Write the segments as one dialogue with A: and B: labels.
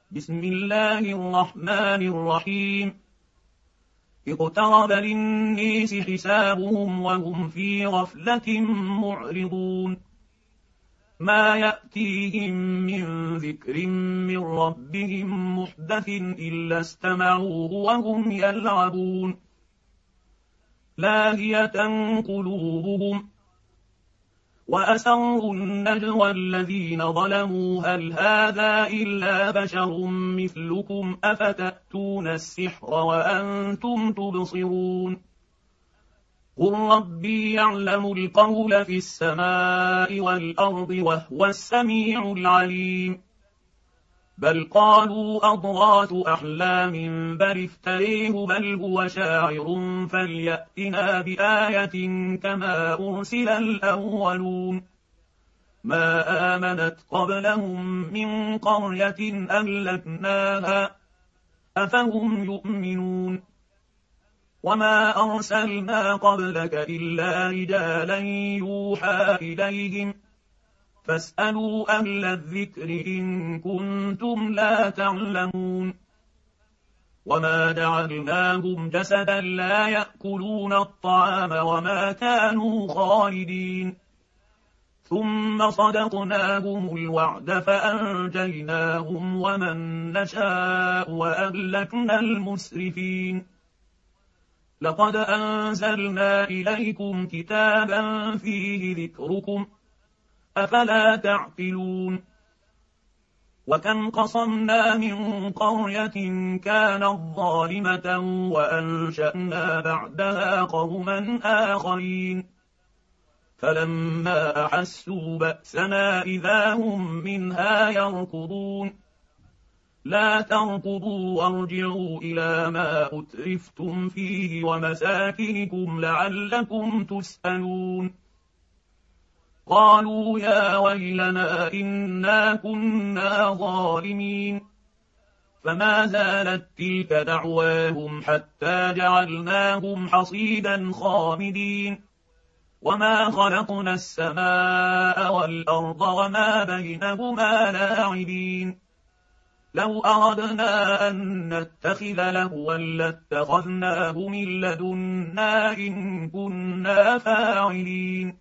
A: بسم الله الرحمن الرحيم. اقترب للناس حسابهم وهم في غفلة معرضون. ما يأتيهم من ذكر من ربهم محدث إلا استمعوه وهم يلعبون. لاهية قلوبهم وأسروا النجوى الذين ظلموا هل هذا إلا بشر مثلكم أفتأتون السحر وأنتم تبصرون. قل ربي يعلم القول في السماء والأرض وهو السميع العليم. بل قالوا أضغاث أحلام بل افتريه بل هو شاعر فليأتنا بآية كما أرسل الأولون. ما آمنت قبلهم من قرية أهلكناها أفهم يؤمنون. وما أرسلنا قبلك إلا رجالا يوحى إليهم فاسألوا أهل الذكر إن كنتم لا تعلمون. وما جعلناهم جسدا لا يأكلون الطعام وما كانوا خالدين. ثم صدقناهم الوعد فأنجيناهم ومن نشاء وأهلكنا المسرفين. لقد أنزلنا إليكم كتابا فيه ذكركم أفلا تعقلون. وكم قصمنا من قرية كانت ظالمة وأنشأنا بعدها قوما آخرين فلما أحسوا بأسنا إذا هم منها يركضون. لا تركضوا وارجعوا إلى ما أترفتم فيه ومساكنكم لعلكم تسألون. قالوا يا ويلنا إنا كنا ظالمين. فما زالت تلك دعواهم حتى جعلناهم حصيدا خامدين. وما خلقنا السماء والأرض وما بينهما لاعبين. لو أردنا أن نتخذ لهوا لاتخذناه من لدنا إن كنا فاعلين.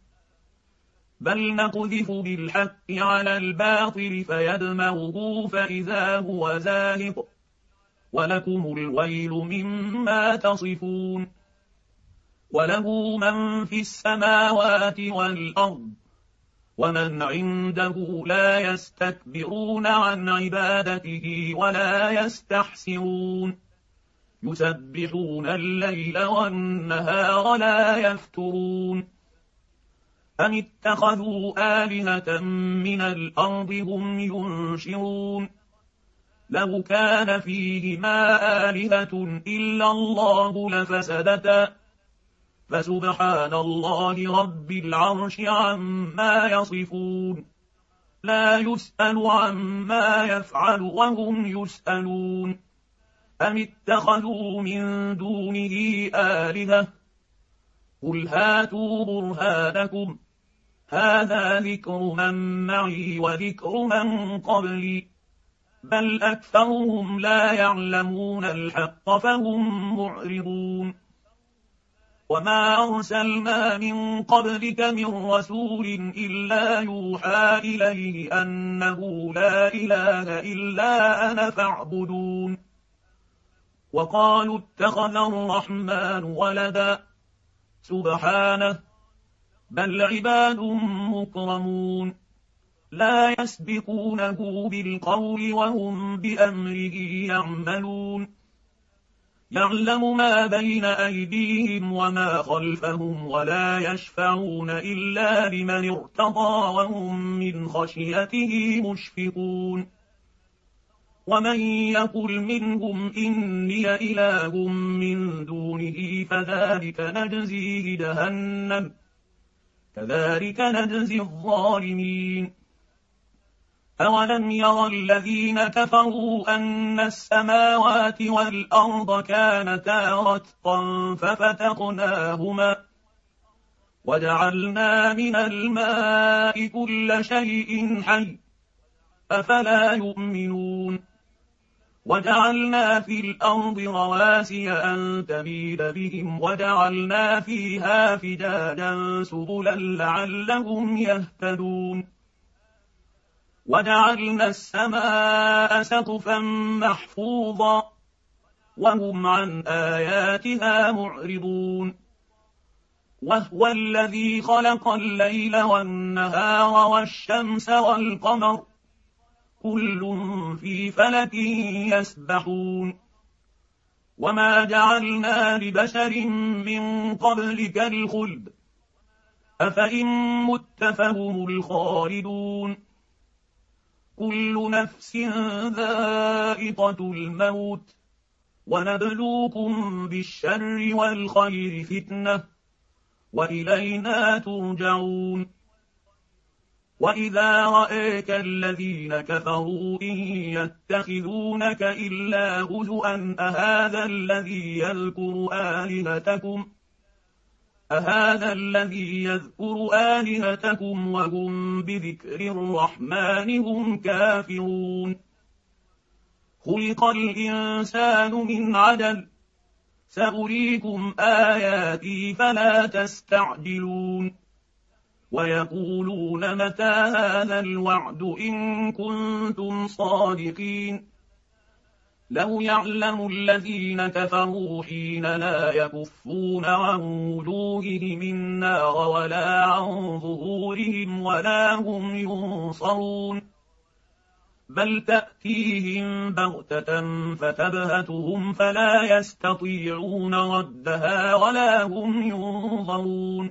A: بل نقذف بالحق على الباطل فيدمغه فإذا هو زاهق ولكم الويل مما تصفون. وله من في السماوات والأرض ومن عنده لا يستكبرون عن عبادته ولا يستحسرون. يسبحون الليل والنهار لا يفترون. أم اتخذوا آلهة من الأرض هم ينشرون. لو كان فيهما آلهة إلا الله لفسدتا فسبحان الله رب العرش عما يصفون. لا يسأل عما يفعل وهم يسألون. أم اتخذوا من دونه آلهة قل هاتوا برهانكم هذا ذكر من معي وذكر من قبلي بل أكثرهم لا يعلمون الحق فهم معرضون. وما أرسلنا من قبلك من رسول إلا يوحى إليه أنه لا إله إلا أنا فاعبدون. وقالوا اتخذ الرحمن ولدا سبحانه بل عباد مكرمون لا يسبقونه بالقول وهم بأمره يعملون. يعلم ما بين أيديهم وما خلفهم ولا يشفعون إلا لمن ارتضى وهم من خشيته مشفقون. ومن يقل منهم إني إله من دونه فذلك نجزيه جهنم كذلك نجزي الظالمين. أولم ير الذين كفروا أن السماوات والأرض كانتا رتقا ففتقناهما وجعلنا من الماء كل شيء حي أفلا يؤمنون. وجعلنا في الأرض رواسي أن تميد بهم وجعلنا فيها فجاجا سبلا لعلهم يهتدون وجعلنا السماء سقفا محفوظا وهم عن آياتها معرضون وهو الذي خلق الليل والنهار والشمس والقمر كل في فلك يسبحون وما جعلنا لبشر من قبلك الخلد أفإن مت فهم الخالدون كل نفس ذائقة الموت ونبلوكم بالشر والخير فتنة وإلينا ترجعون وإذا رأيك الذين كفروا إن يتخذونك إلا هزؤا أهذا الذي يذكر آلهتكم وهم بذكر الرحمن هم كافرون خلق الإنسان من عجل سأريكم آياتي فلا تستعجلون ويقولون متى هذا الوعد إن كنتم صادقين لو يعلم الذين كفروا حين لا يكفون عن وجوههم النار ولا عن ظهورهم ولا هم ينصرون بل تأتيهم بغتة فتبهتهم فلا يستطيعون ردها ولا هم ينظرون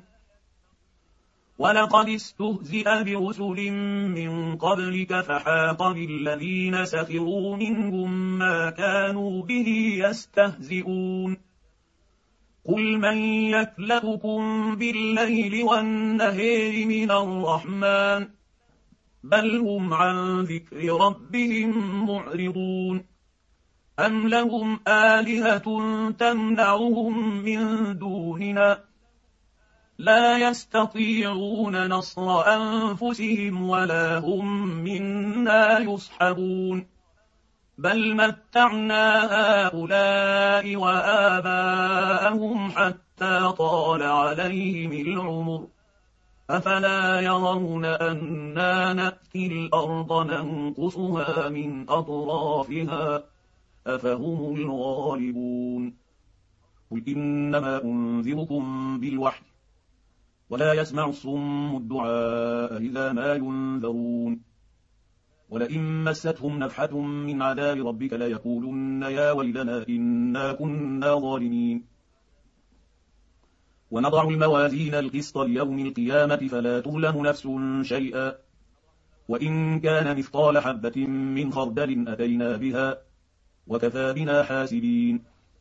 A: ولقد استهزئ برسل من قبلك فحاق بالذين سخروا منهم ما كانوا به يستهزئون قل من يكلؤكم بالليل والنهار من الرحمن بل هم عن ذكر ربهم معرضون أم لهم آلهة تمنعهم من دوننا لا يستطيعون نصر أنفسهم ولا هم منا يصحبون بل متعنا هؤلاء وآباءهم حتى طال عليهم العمر أفلا يرون أنا نأتي الأرض ننقصها من أطرافها أفهم الغالبون قل إنما أنذركم بالوحي ولا يسمع الصم الدعاء إذا ما ينذرون ولئن مستهم نفحة من عذاب ربك ليقولن يا ويلنا إنا كنا ظالمين ونضع الموازين القسط ليوم القيامة فلا تظلم نفس شيئا وإن كان مثقال حبة من خردل أتينا بها وكفى بنا حاسبين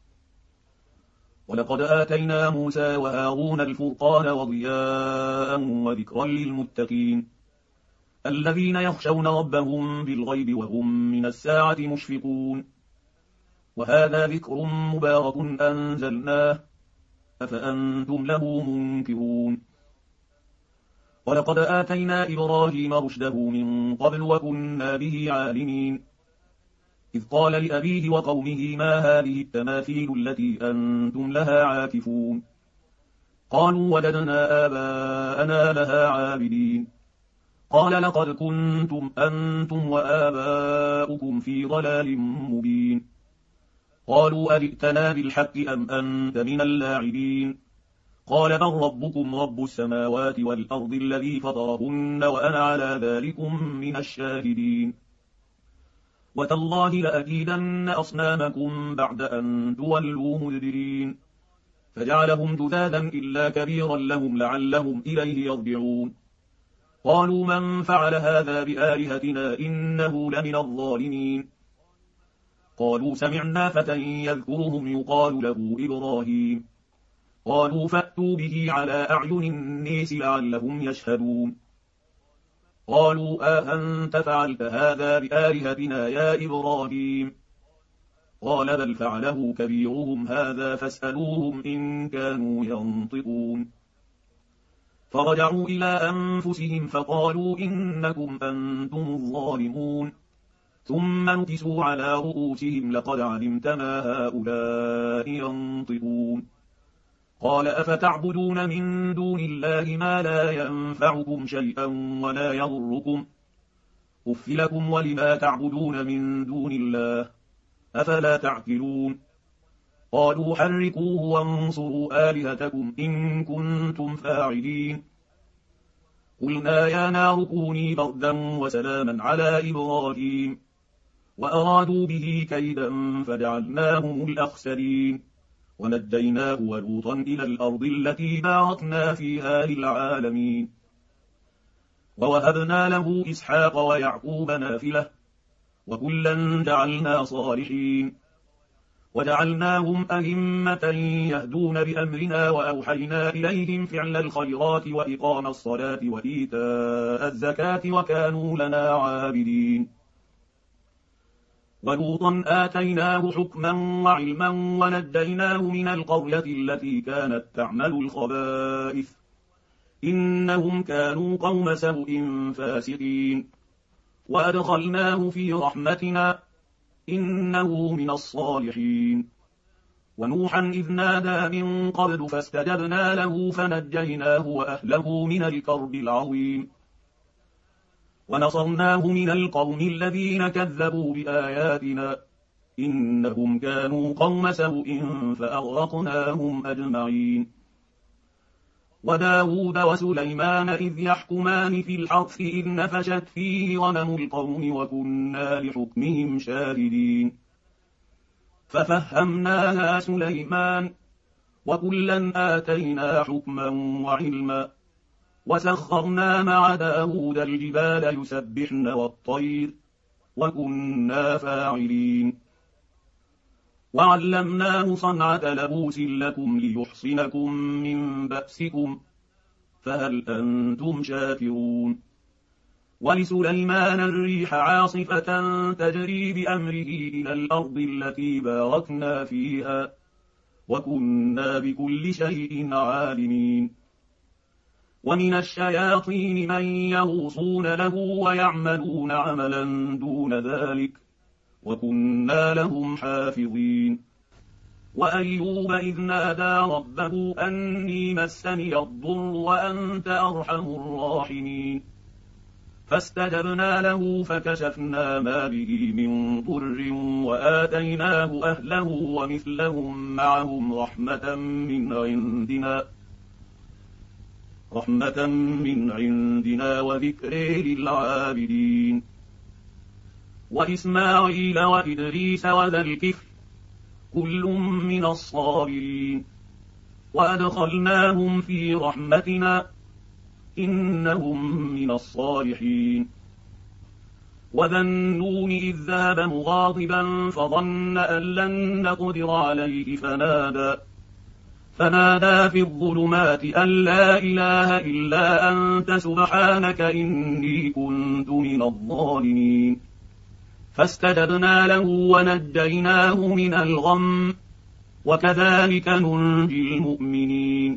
A: ولقد آتينا موسى وهارون الفرقان وضياء وذكرا للمتقين الذين يخشون ربهم بالغيب وهم من الساعة مشفقون وهذا ذكر مبارك أنزلناه أفأنتم له منكرون ولقد آتينا إبراهيم رشده من قبل وكنا به عالمين إذ قال لأبيه وقومه ما هذه التماثيل التي أنتم لها عاكفون قالوا وجدنا آباءنا لها عابدين قال لقد كنتم أنتم وآباؤكم في ضلال مبين قالوا أجئتنا بالحق أم أنت من اللاعبين قال بل ربكم رب السماوات والأرض الذي فطرهن وأنا على ذلكم من الشاهدين وتالله لأكيدن أصنامكم بعد أن تولوا مدبرين فجعلهم جذاذا إلا كبيرا لهم لعلهم إليه يرجعون قالوا من فعل هذا بآلهتنا إنه لمن الظالمين قالوا سمعنا فتى يذكرهم يقال له إبراهيم قالوا فأتوا به على أعين الناس لعلهم يشهدون قالوا أنت فعلت هذا بآلهتنا يا إبراهيم قال بل فعله كبيرهم هذا فاسألوهم إن كانوا ينطقون فرجعوا إلى أنفسهم فقالوا إنكم أنتم الظالمون ثم نكسوا على رؤوسهم لقد علمت ما هؤلاء ينطقون قال أفتعبدون من دون الله ما لا ينفعكم شيئا ولا يضركم أف لكم ولما تعبدون من دون الله أفلا تعقلون قالوا حرقوه وانصروا آلهتكم إن كنتم فاعلين قلنا يا نار كوني بردا وسلاما على إبراهيم وأرادوا به كيدا فجعلناهم الأخسرين ونجيناه ولوطا إلى الأرض التي باركنا فيها للعالمين ووهبنا له إسحاق ويعقوب نافلة وكلا جعلنا صالحين وجعلناهم أئمة يهدون بأمرنا وأوحينا إليهم فعل الخيرات وإقام الصلاة وإيتاء الزكاة وكانوا لنا عابدين ولوطا آتيناه حكما وعلما ونجيناه من القرية التي كانت تعمل الخبائث إنهم كانوا قوم سوء فاسقين وأدخلناه في رحمتنا إنه من الصالحين ونوحا إذ نادى من قبل فاستجبنا له فنجيناه وأهله من الكرب العظيم ونصرناه من القوم الذين كذبوا بآياتنا إنهم كانوا قوم سوء فأغرقناهم أجمعين وداود وسليمان إذ يحكمان في الحرث إذ نفشت فيه غنم القوم وكنا لحكمهم شاهدين ففهمناها سليمان وكلا آتينا حكما وعلما وسخرنا مع داود الجبال يسبحن والطير وكنا فاعلين وعلمناه صنعة لبوس لكم ليحصنكم من بأسكم فهل أنتم شاكرون ولسليمان الريح عاصفة تجري بأمره إلى الأرض التي باركنا فيها وكنا بكل شيء عالمين ومن الشياطين من يغوصون له ويعملون عملا دون ذلك وكنا لهم حافظين وأيوب إذ نادى ربه أني مسني الضر وأنت أرحم الراحمين فاستجبنا له فكشفنا ما به من ضر وآتيناه أهله ومثلهم معهم رحمة من عندنا وذكر للعابدين وإسماعيل وإدريس وذا الكفل كل من الصابرين وأدخلناهم في رحمتنا إنهم من الصالحين وذا النون إذ ذهب مغاضبا فظن أن لن نقدر عليه فنادى في الظلمات أن لا إله إلا أنت سبحانك إني كنت من الظالمين فاستجبنا له ونجيناه من الغم وكذلك ننجي المؤمنين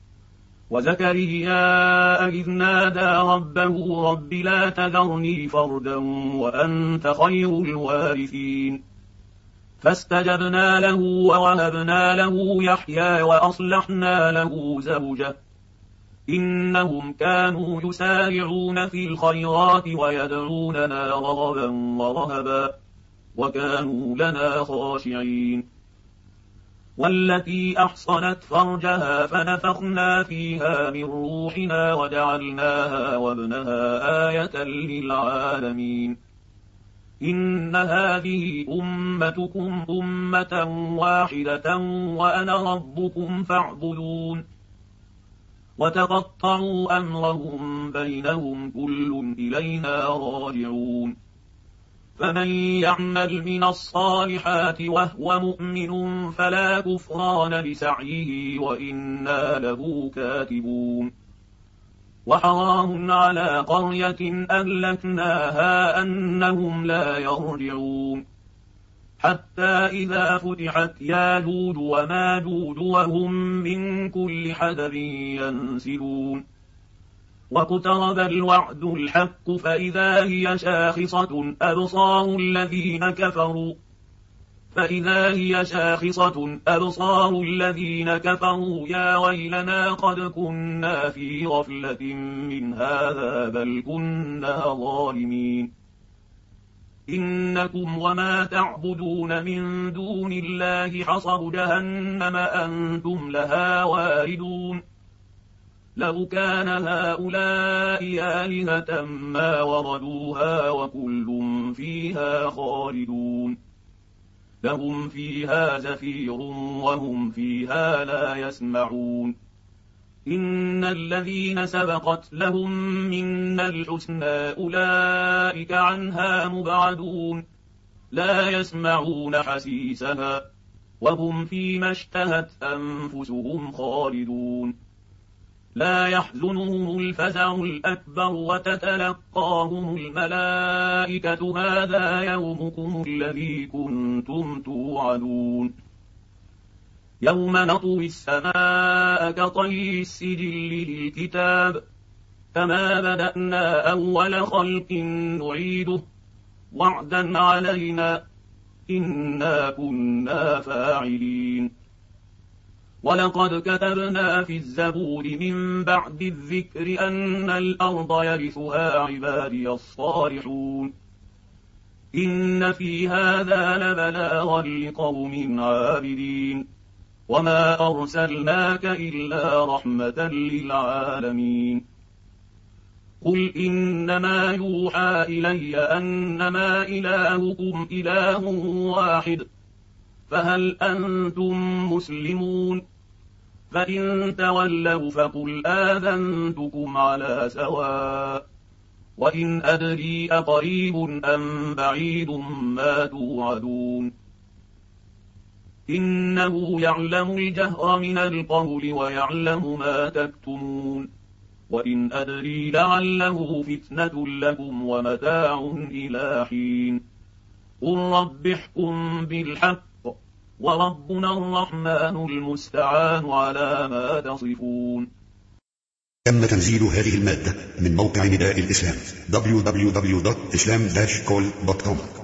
A: وزكريا إذ نادى ربه رب لا تذرني فردا وأنت خير الوارثين فاستجبنا له ووهبنا له يحيى وأصلحنا له زوجه إنهم كانوا يسارعون في الخيرات ويدعوننا رغبا ورهبا وكانوا لنا خاشعين والتي أحصنت فرجها فنفخنا فيها من روحنا وجعلناها وابنها آية للعالمين إن هذه أمتكم أمة واحدة وأنا ربكم فاعبدون وتقطعوا أمرهم بينهم كل إلينا راجعون فمن يعمل من الصالحات وهو مؤمن فلا كفران لسعيه وإنا له كاتبون وحرام على قرية أهلكناها أنهم لا يرجعون حتى إذا فتحت ياجوج وماجوج وهم من كل حدب ينسلون واقترب الوعد الحق فإذا هي شاخصة أبصار الذين كفروا يا ويلنا قد كنا في غفلة من هذا بل كنا ظالمين إنكم وما تعبدون من دون الله حصب جهنم أنتم لها واردون لو كان هؤلاء آلهة ما وردوها وكل فيها خالدون لهم فيها زفير وهم فيها لا يسمعون إن الذين سبقت لهم منا الحسنى أولئك عنها مبعدون لا يسمعون حسيسها وهم فيما اشتهت أنفسهم خالدون لا يحزنهم الفزع الأكبر وتتلقاهم الملائكة هذا يومكم الذي كنتم توعدون يوم نطوي السماء كطي السجل للكتاب كما بدأنا أول خلق نعيده وعدا علينا إنا كنا فاعلين ولقد كتبنا في الزبور من بعد الذكر أن الأرض يرثها عبادي الصالحون إن في هذا لبلاغا لقوم عابدين وما أرسلناك إلا رحمة للعالمين قل إنما يوحى إلي أنما إلهكم إله واحد فهل أنتم مسلمون فإن تولوا فقل آذنتكم على سواء وإن أدري أقريب أم بعيد ما توعدون إنه يعلم الجهر من القول ويعلم ما تكتمون وإن أدري لعله فتنة لكم ومتاع إلى حين قل رب احكم بالحق وربنا الرحمن المستعان على ما تصفون.
B: تم تنزيل هذه المادة من موقع نداء الإسلام www.islam-call.com